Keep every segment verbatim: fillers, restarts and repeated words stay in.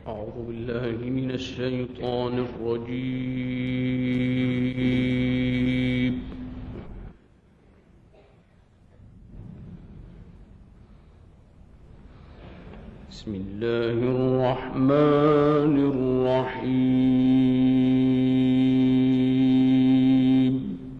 أعوذ بالله من الشيطان الرجيم. بسم الله الرحمن الرحيم.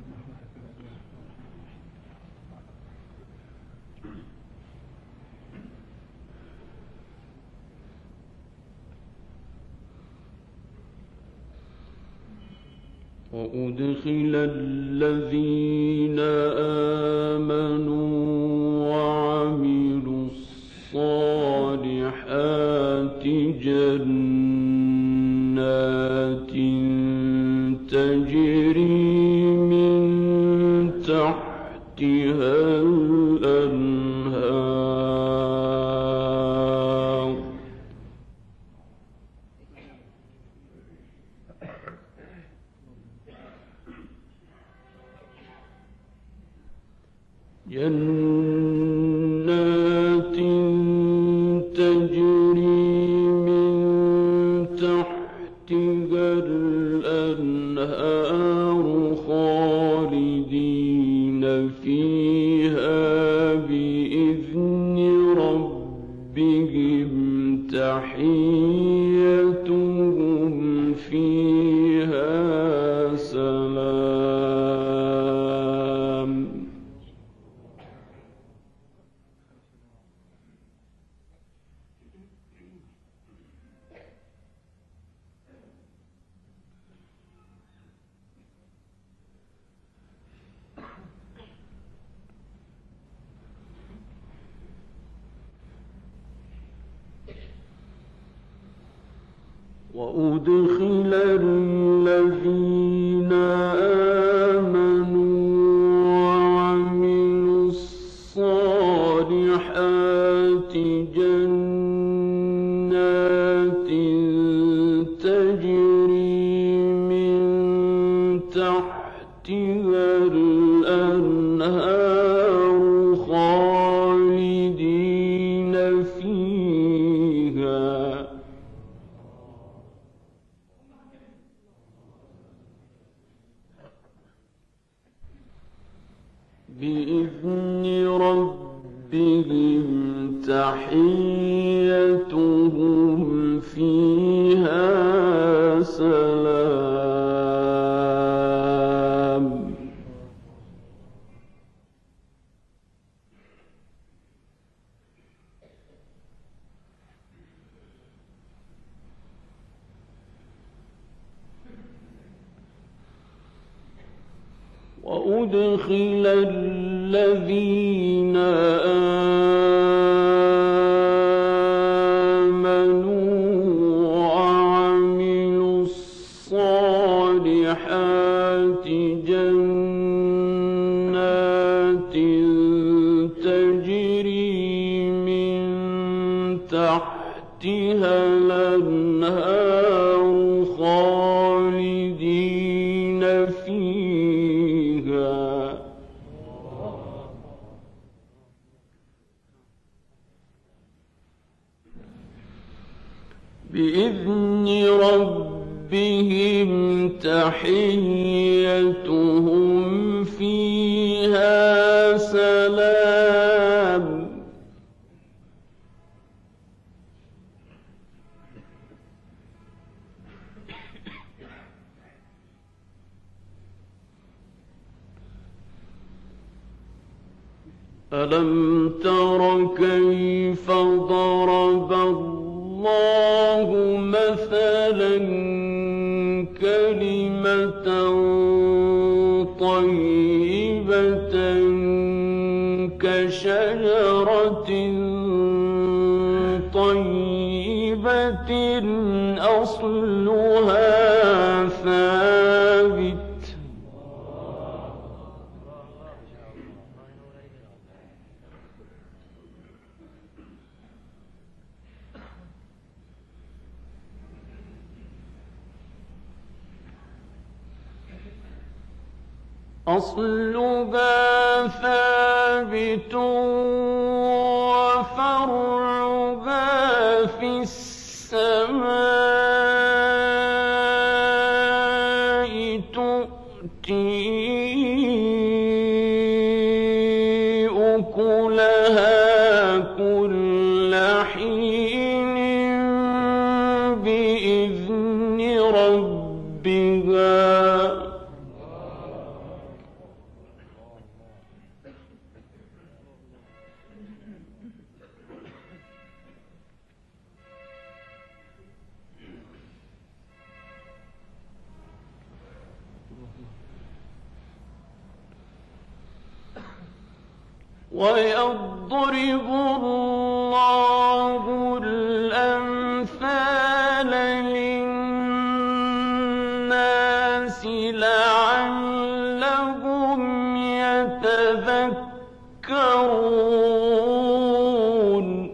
وأدخل الذين آمنوا وعملوا الصالحات جنات تجري من تحتها الأنهار جنات تجري من تحتها الأنهار خالدين فيها بإذن ربهم تحيتهم فيها سلام. وأدخل الذين آمنوا وعملوا الصالحات جنات تجري من تحتها الأنهار خالدين فيها بإذن ربهم تحيتهم فيها سلام. وأدخل الذين آمنوا وعملوا الصالحات جنات تجري من تحتها الأنهار خالدين فيها بإذن ربهم تحيتهم فيها سلام. ألم تر كيف ضرب الله مثلا كلمة طيبة كشجرة طيبة أصلها ثابت أصلها ثابت وفرعها في السماء ويضرب الله الأمثال للناس لعلهم يتذكرون.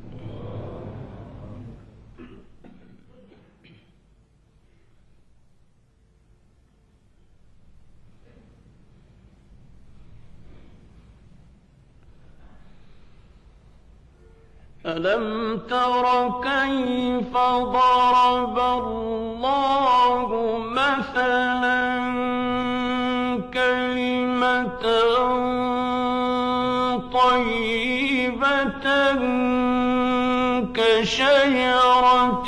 ألم تر كيف ضرب الله مثلا كلمة طيبة كشجرة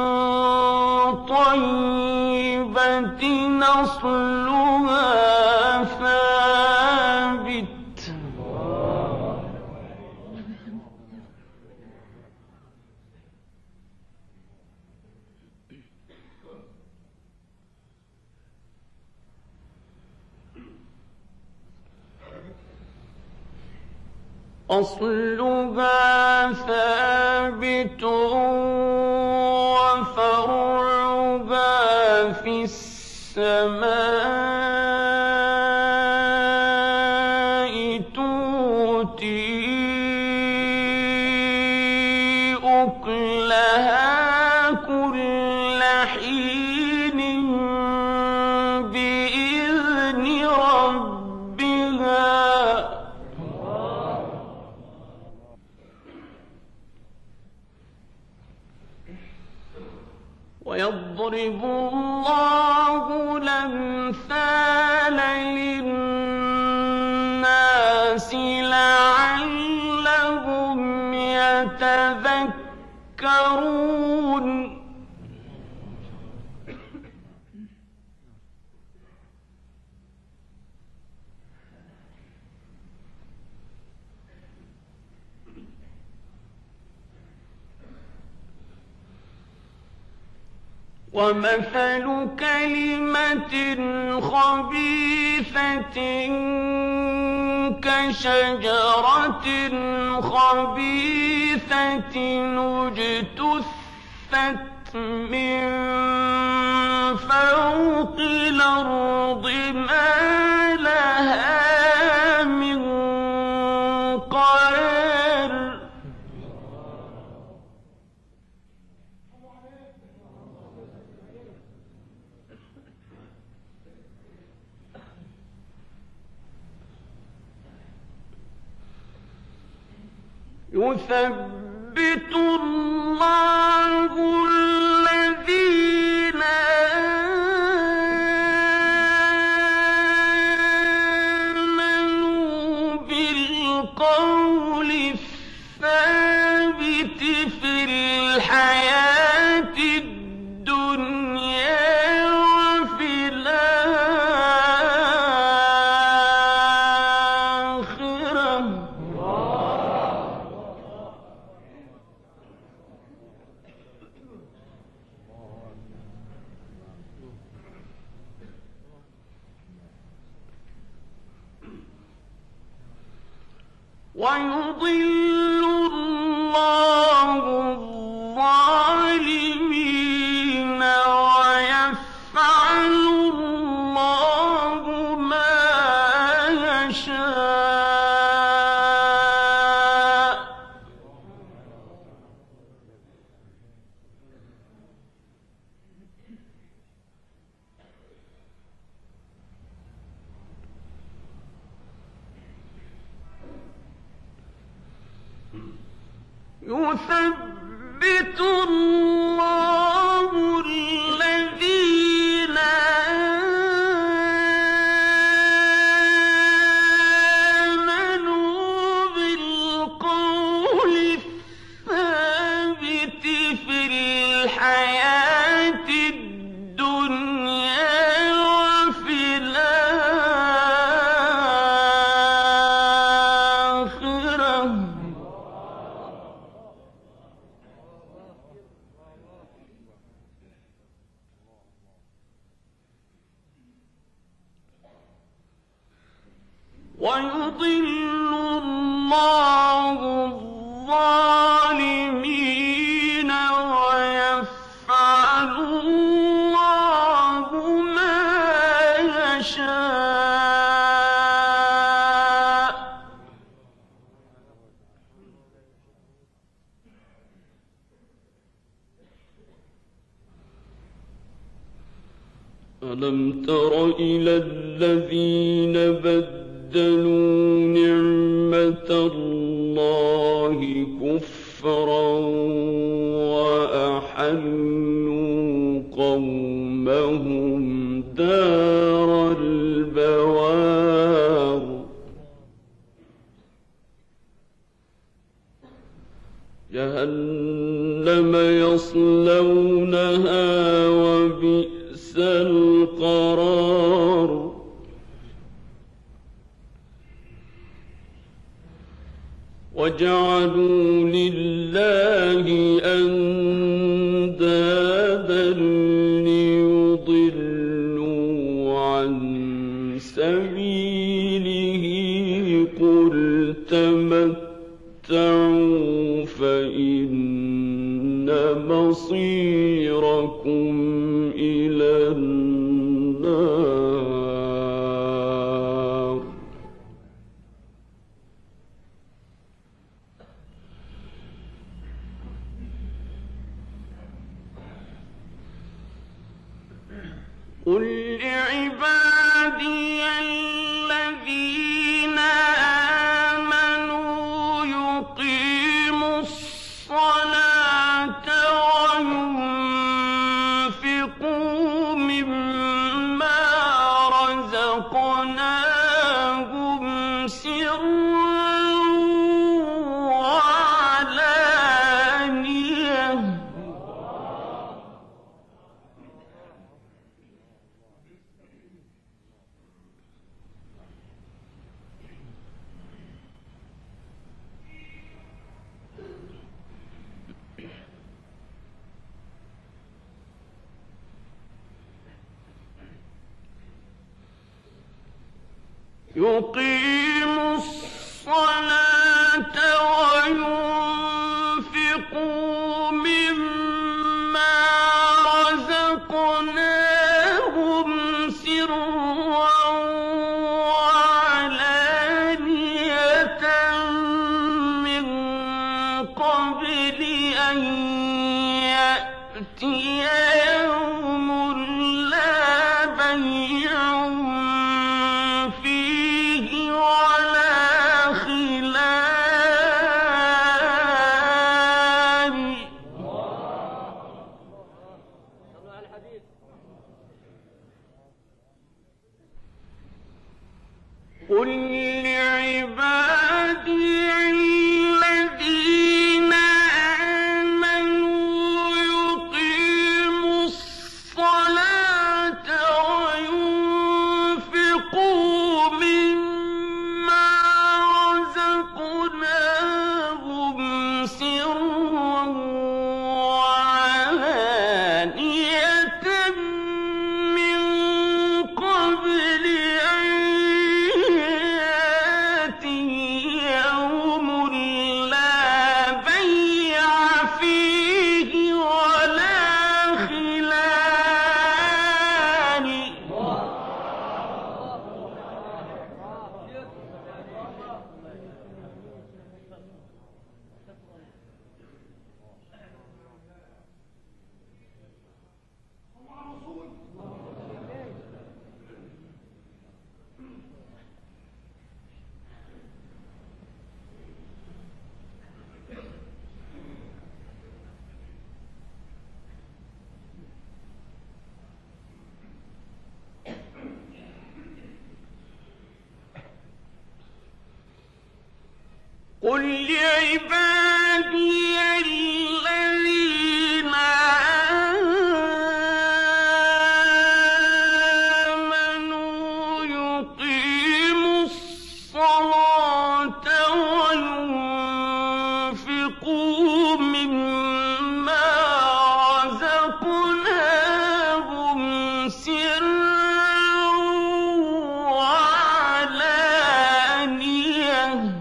طيبة أصلها ثابت أصلها ثابت وفرعها في السماء تؤتي أكلها كل حين بإذن ربها ويضرب الله الأمثال للناس لعلهم يتذكرون. ومثل كلمة خبيثة كشجرة خبيثة اجتثت من فوق الأرض ما لها من قرار. يثبت الله الذين آمنوا بالقول الثابت في الحياة الدنيا وفي الآخرة. ويضل الله الظالمين ويفعل الله ما يشاء. يثبت الله الذين آمنوا بالقول الثابت في الحياة الدنيا وفي الآخرة. ويضل ألم تر إلى الذين بدلوا نعمة الله كفرا وأحلوا قومهم دار البوار جهنم يصلونها وبئس القرار وجعلوا لله أندادا ليضلوا عن سبيله قل تمتعوا فإن مصيركم إلى النار قل لعبادي الذين آمنوا يقيموا الصلاة وينفقوا مما رزقناهم سرا وعلانية يقيموا الصلاة وينفقوا مما رزقناهم سرا وعلانية من قبل أن يأتي يوم لا بيع قل لعبادي الذين آمنوا يقيموا الصلاة وينفقوا مما رزقناهم سرا وعلانية من قبل أن يوم لا بيع فيه ولا خلال قل لعبادي الذين آمنوا يقيموا الصلاة وينفقوا مما رزقناهم سرا وعلانية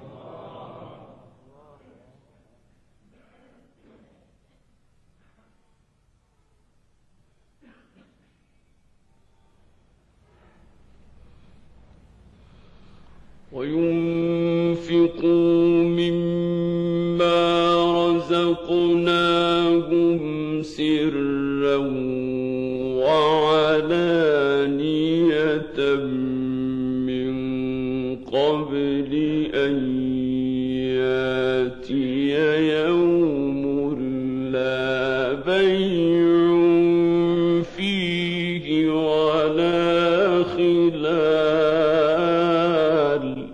وينفقوا مما رزقناهم سرا وعلانية من قبل أن يأتي يوم لا بيع فيه ولا خلال.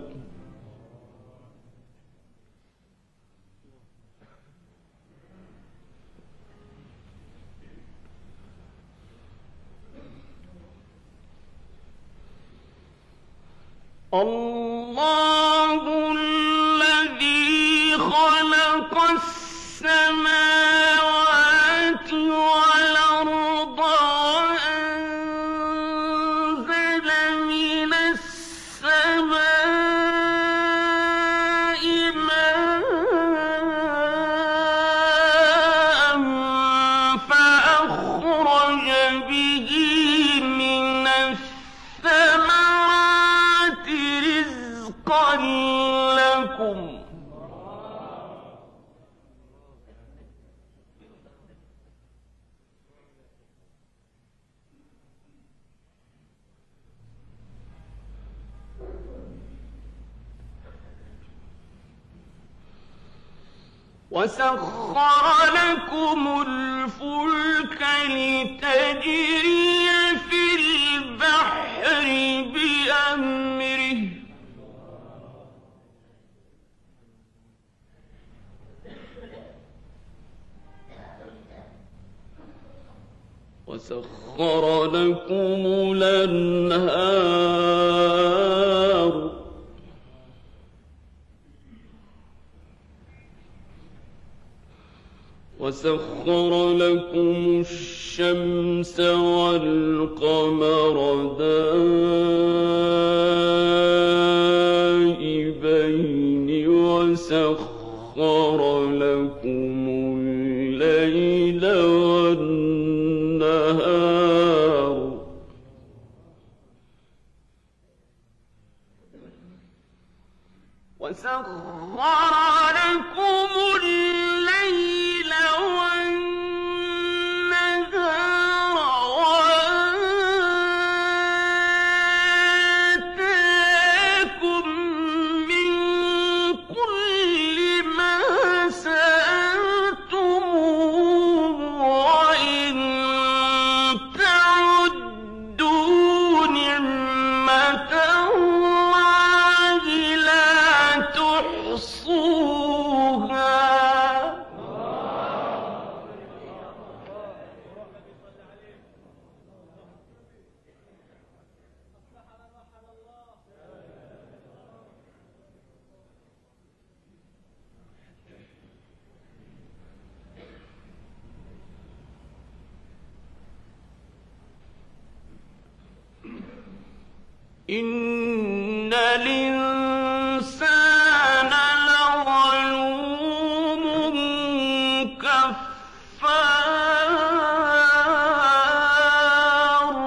الله الذي خلق السماوات والأرض وأنزل من السماء ماء فأخرج به من الثمرات رزقا لكم. وسخر لكم الفلك لتجري في البحر بأمره وسخر لكم الأنهار وسخر لكم الشمس والقمر دائبين وسخر لكم الليل والنهار وسخر لكم الليل والنهار وآتاكم من كل ما سألتموه وإن تعدوا نعمة الله لا تحصوها. إن الإنسان لظلوم كفار.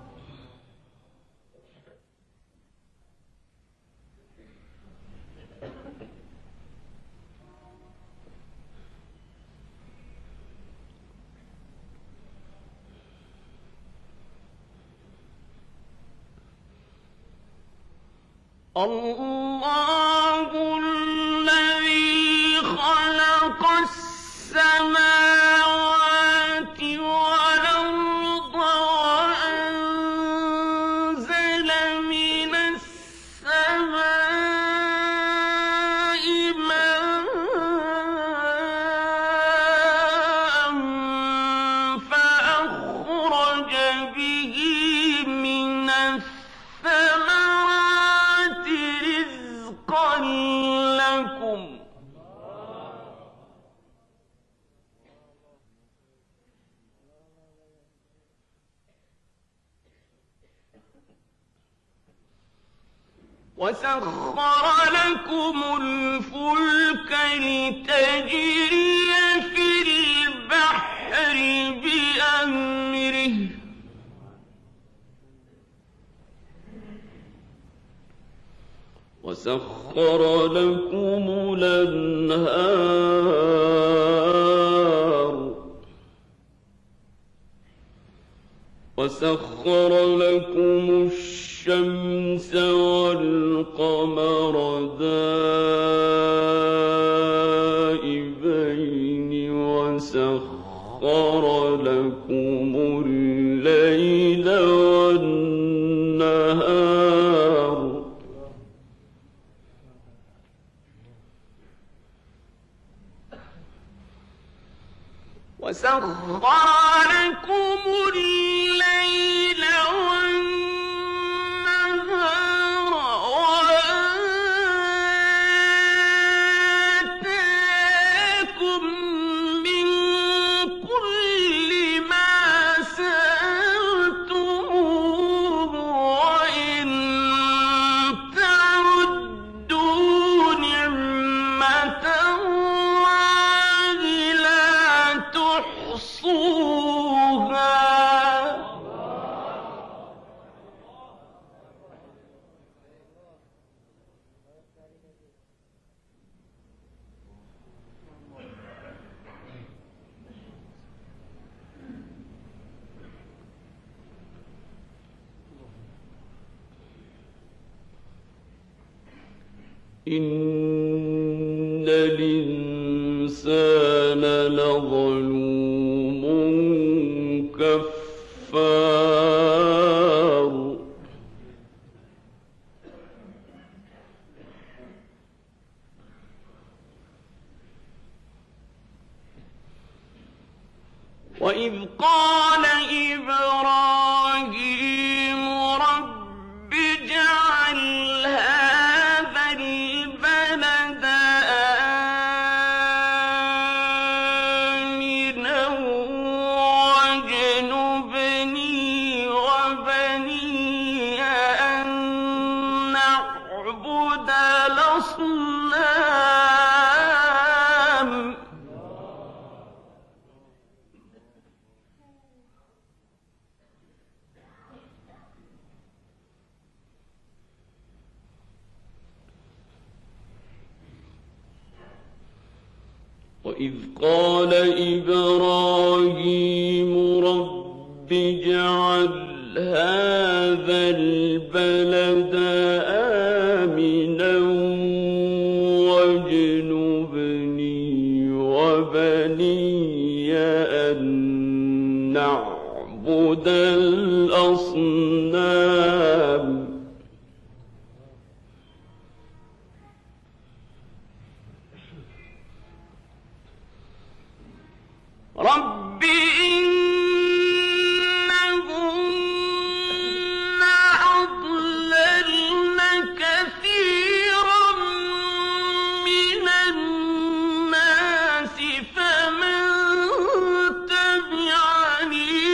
الله الذي خلق السماوات والأرض وأنزل من السماء ماء فأخرج به من الثمرات رزقا لكم. وسخر لكم الفلك لتجري في البحر بأمره وسخر لكم الأنهار وسخر لكم الشمس والقمر دائبين وسخر لكم الليل والنهار وسخر لكم الليل والنهار وآتاكم من كل ما سألتموه وإن تعدوا نعمة الله لا تحصوها إن الإنسان لظلوم كفار وإذ قال إبراهيم رب اجعل هذا البلد آمنا واجنبني وبني أن نعبد الأصنام وإذ قال إبراهيم رب اجعل هذا البلد آمنا واجنبني وبني أن نعبد الأصنام رب إنهن أضللن كثيرا من الناس فمن تبعني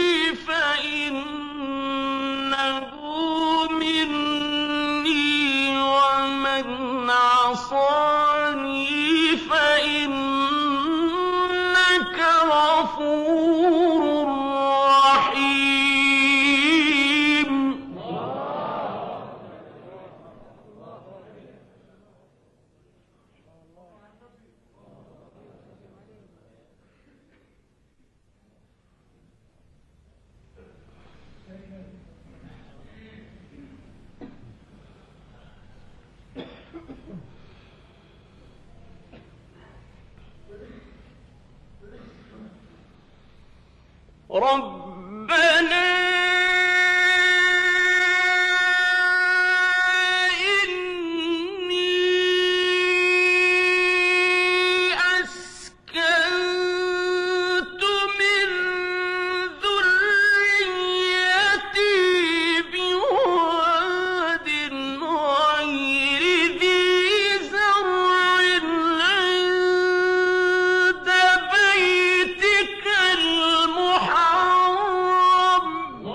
فإنه مني ومن عصاني فإنك غفور رحيم ربنا إني أسكنت من ذريتي بواد غير ذي زرع عند بيتك المحرم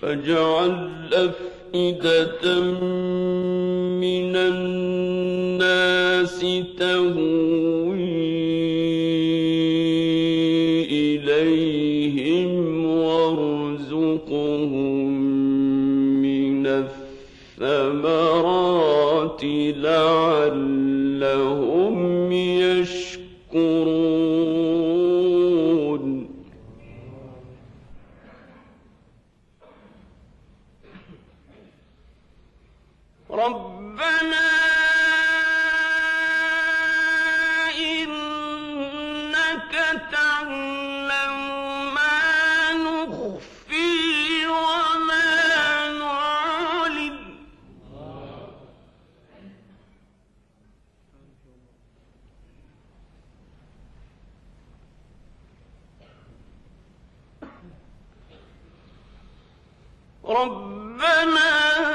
فاجعل أفئدة من الناس تهوي إليهم وارزقهم من الثمرات لعلهم يشكرون ربنا إنك تعلم ما نخفي وما نعلن ربنا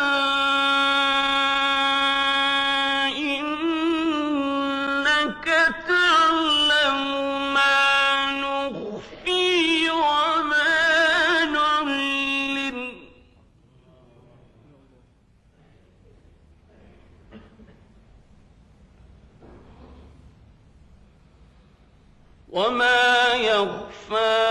إنك تعلم ما نخفي وما نعلن وما يخفى